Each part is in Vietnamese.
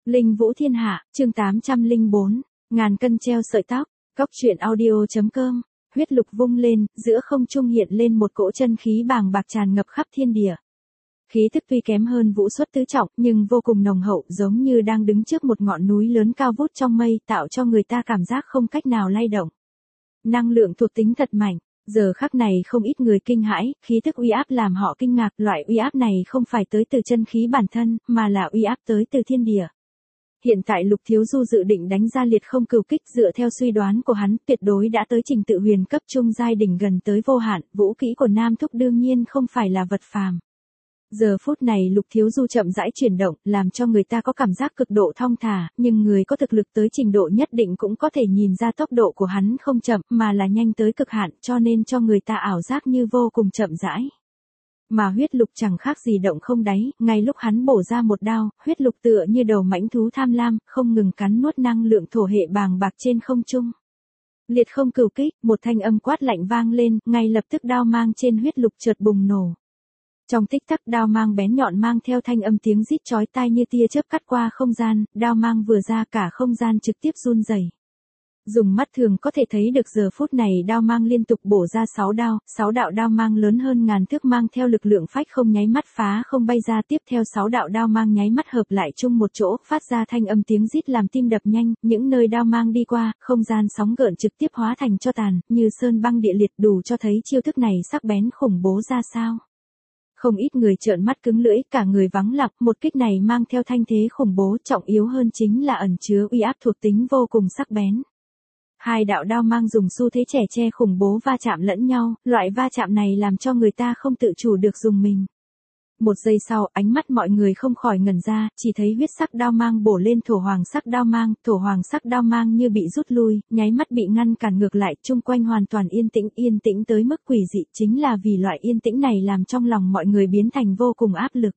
Linh Vũ Thiên Hạ, chương 804, ngàn cân treo sợi tóc, Cóc truyện audio.com, huyết lục vung lên, giữa không trung hiện lên một cỗ chân khí bàng bạc tràn ngập khắp thiên địa. Khí tức tuy kém hơn Vũ Xuất tứ trọng, nhưng vô cùng nồng hậu, giống như đang đứng trước một ngọn núi lớn cao vút trong mây, tạo cho người ta cảm giác không cách nào lay động. Năng lượng thuộc tính thật mạnh. Giờ khắc này không ít người kinh hãi, khí tức uy áp làm họ kinh ngạc, loại uy áp này không phải tới từ chân khí bản thân, mà là uy áp tới từ thiên địa. Hiện tại Lục Thiếu Du dự định đánh ra liệt không cửu kích, dựa theo suy đoán của hắn, tuyệt đối đã tới trình tự huyền cấp trung giai đỉnh gần tới vô hạn, vũ kỹ của Nam Thúc đương nhiên không phải là vật phàm. Giờ phút này Lục Thiếu Du chậm rãi chuyển động, làm cho người ta có cảm giác cực độ thong thả, nhưng người có thực lực tới trình độ nhất định cũng có thể nhìn ra tốc độ của hắn không chậm, mà là nhanh tới cực hạn, cho nên cho người ta ảo giác như vô cùng chậm rãi. Mà huyết lục chẳng khác gì động không đáy, ngay lúc hắn bổ ra một đao, huyết lục tựa như đầu mãnh thú tham lam, không ngừng cắn nuốt năng lượng thổ hệ bàng bạc trên không trung. Liệt không cửu kích, một thanh âm quát lạnh vang lên, ngay lập tức đao mang trên huyết lục chợt bùng nổ. Trong tích tắc đao mang bén nhọn mang theo thanh âm tiếng rít chói tai như tia chớp cắt qua không gian, đao mang vừa ra cả không gian trực tiếp run rẩy. Dùng mắt thường có thể thấy được giờ phút này đao mang liên tục bổ ra 6 đao, 6 đạo đao mang lớn hơn ngàn thước mang theo lực lượng phách không nháy mắt phá không bay ra, tiếp theo 6 đạo đao mang nháy mắt hợp lại chung một chỗ, phát ra thanh âm tiếng rít làm tim đập nhanh, những nơi đao mang đi qua, không gian sóng gợn trực tiếp hóa thành tro tàn, như sơn băng địa liệt, đủ cho thấy chiêu thức này sắc bén khủng bố ra sao. Không ít người trợn mắt cứng lưỡi, cả người vắng lặng, một kích này mang theo thanh thế khủng bố, trọng yếu hơn chính là ẩn chứa uy áp thuộc tính vô cùng sắc bén. Hai đạo đao mang dùng xu thế trẻ tre khủng bố va chạm lẫn nhau, loại va chạm này làm cho người ta không tự chủ được dùng mình. Một giây sau, ánh mắt mọi người không khỏi ngẩn ra, chỉ thấy huyết sắc đao mang bổ lên thổ hoàng sắc đao mang như bị rút lui, nháy mắt bị ngăn cản ngược lại, chung quanh hoàn toàn yên tĩnh tới mức quỷ dị, chính là vì loại yên tĩnh này làm trong lòng mọi người biến thành vô cùng áp lực.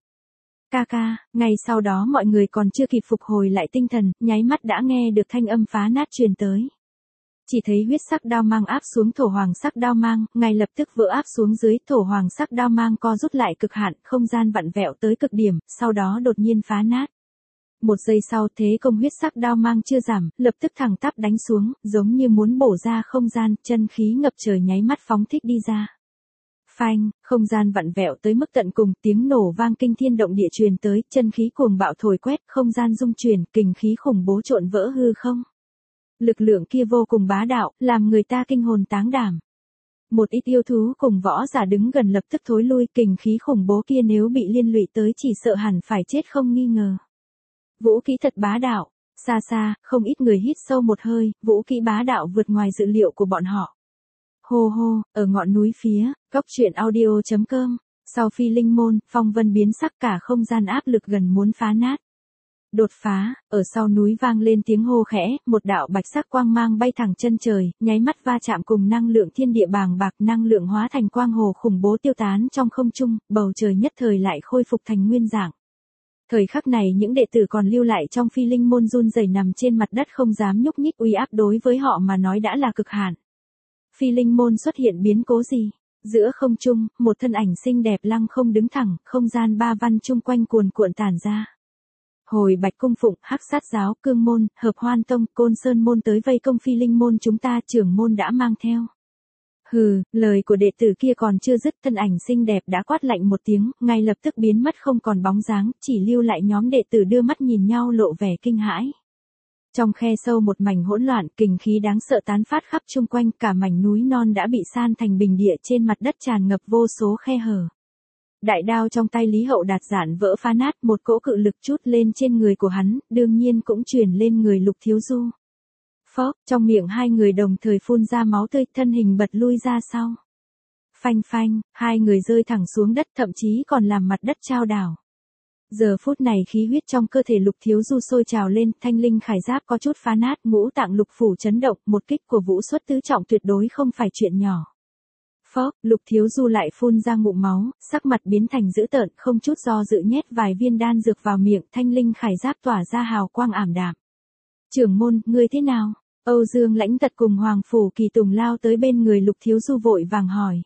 Ngay sau đó mọi người còn chưa kịp phục hồi lại tinh thần, nháy mắt đã nghe được thanh âm phá nát truyền tới. Chỉ thấy huyết sắc đao mang áp xuống thổ hoàng sắc đao mang, ngay lập tức vỡ áp xuống dưới, thổ hoàng sắc đao mang co rút lại cực hạn, không gian vặn vẹo tới cực điểm, sau đó đột nhiên phá nát. Một giây sau thế công huyết sắc đao mang chưa giảm, lập tức thẳng tắp đánh xuống, giống như muốn bổ ra không gian, chân khí ngập trời nháy mắt phóng thích đi ra. Phanh, không gian vặn vẹo tới mức tận cùng, tiếng nổ vang kinh thiên động địa truyền tới, chân khí cuồng bạo thổi quét, không gian rung chuyển, kình khí khủng bố trộn vỡ hư không. Lực lượng kia vô cùng bá đạo, làm người ta kinh hồn táng đảm. Một ít yêu thú cùng võ giả đứng gần lập tức thối lui, kình khí khủng bố kia nếu bị liên lụy tới chỉ sợ hẳn phải chết không nghi ngờ. Vũ kỹ thật bá đạo, xa xa, không ít người hít sâu một hơi, vũ kỹ bá đạo vượt ngoài dự liệu của bọn họ. Hô hô, ở ngọn núi phía, Cóc truyện audio.com, sau Phi Linh Môn, phong vân biến sắc, cả không gian áp lực gần muốn phá nát. Đột phá, ở sau núi vang lên tiếng hô khẽ, một đạo bạch sắc quang mang bay thẳng chân trời, nháy mắt va chạm cùng năng lượng thiên địa bàng bạc, năng lượng hóa thành quang hồ khủng bố tiêu tán trong không trung, bầu trời nhất thời lại khôi phục thành nguyên dạng. Thời khắc này những đệ tử còn lưu lại trong Phi Linh Môn run rẩy nằm trên mặt đất không dám nhúc nhích, uy áp đối với họ mà nói đã là cực hạn. Phi Linh Môn xuất hiện biến cố gì? Giữa không trung, một thân ảnh xinh đẹp lăng không đứng thẳng, không gian ba văn chung quanh cuồn cuộn tản ra. Hồi Bạch Cung Phụng, Hắc Sát Giáo, Cương Môn, Hợp Hoan Tông, Côn Sơn Môn tới vây công Phi Linh Môn chúng ta, trưởng môn đã mang theo. Hừ, lời của đệ tử kia còn chưa dứt, thân ảnh xinh đẹp đã quát lạnh một tiếng, ngay lập tức biến mất không còn bóng dáng, chỉ lưu lại nhóm đệ tử đưa mắt nhìn nhau lộ vẻ kinh hãi. Trong khe sâu một mảnh hỗn loạn, kình khí đáng sợ tán phát khắp chung quanh, cả mảnh núi non đã bị san thành bình địa, trên mặt đất tràn ngập vô số khe hở. Đại đao trong tay Lý Hậu Đạt giản vỡ phá nát, một cỗ cự lực chút lên trên người của hắn, đương nhiên cũng truyền lên người Lục Thiếu Du. Phốc, trong miệng hai người đồng thời phun ra máu tươi, thân hình bật lui ra sau. Phanh phanh, hai người rơi thẳng xuống đất, thậm chí còn làm mặt đất chao đảo. Giờ phút này khí huyết trong cơ thể Lục Thiếu Du sôi trào lên, thanh linh khải giáp có chút phá nát, ngũ tạng lục phủ chấn động, một kích của Vũ Xuất tứ trọng tuyệt đối không phải chuyện nhỏ. Phốc, Lục Thiếu Du lại phun ra ngụm máu, sắc mặt biến thành dữ tợn, không chút do dự nhét vài viên đan dược vào miệng, thanh linh khải giáp tỏa ra hào quang ảm đạm. Trưởng môn, ngươi thế nào? Âu Dương Lãnh Tật cùng Hoàng Phủ Kỳ Tùng lao tới bên người Lục Thiếu Du vội vàng hỏi.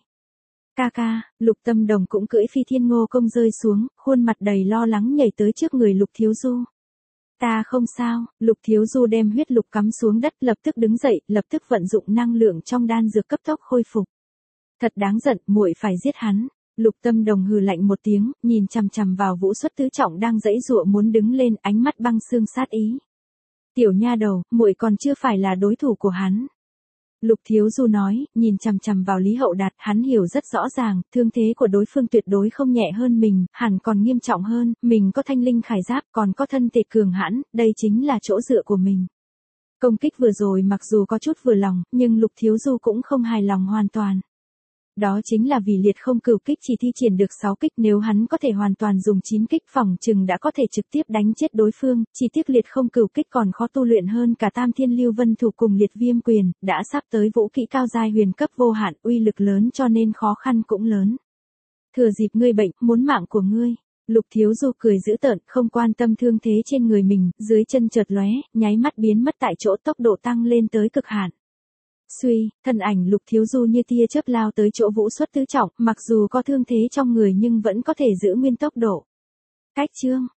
Lục Tâm Đồng cũng cưỡi Phi Thiên Ngô Công rơi xuống, khuôn mặt đầy lo lắng nhảy tới trước người Lục Thiếu Du. Ta không sao, Lục Thiếu Du đem huyết lục cắm xuống đất, lập tức đứng dậy, lập tức vận dụng năng lượng trong đan dược cấp tốc khôi phục. Thật đáng giận, muội phải giết hắn. Lục Tâm Đồng hừ lạnh một tiếng, nhìn chằm chằm vào Vũ Xuất tứ trọng đang giãy giụa muốn đứng lên, ánh mắt băng xương sát ý. Tiểu nha đầu, muội còn chưa phải là đối thủ của hắn. Lục Thiếu Du nói, nhìn chằm chằm vào Lý Hậu Đạt, hắn hiểu rất rõ ràng, thương thế của đối phương tuyệt đối không nhẹ hơn mình, hẳn còn nghiêm trọng hơn, mình có thanh linh khải giáp, còn có thân thể cường hãn, đây chính là chỗ dựa của mình. Công kích vừa rồi mặc dù có chút vừa lòng, nhưng Lục Thiếu Du cũng không hài lòng hoàn toàn. Đó chính là vì liệt không cửu kích chỉ thi triển được 6 kích, nếu hắn có thể hoàn toàn dùng 9 kích phòng chừng đã có thể trực tiếp đánh chết đối phương, chỉ tiếc liệt không cửu kích còn khó tu luyện hơn cả Tam Thiên Lưu Vân Thủ cùng liệt viêm quyền, đã sắp tới vũ kỹ cao giai huyền cấp vô hạn, uy lực lớn cho nên khó khăn cũng lớn. Thừa dịp ngươi bệnh, muốn mạng của ngươi. Lục Thiếu Du cười dữ tợn, không quan tâm thương thế trên người mình, dưới chân chợt lóe, nháy mắt biến mất tại chỗ, tốc độ tăng lên tới cực hạn. Suy, thân ảnh Lục Thiếu Du như tia chớp lao tới chỗ Vũ Xuất tứ trọng, mặc dù có thương thế trong người nhưng vẫn có thể giữ nguyên tốc độ. Cách chương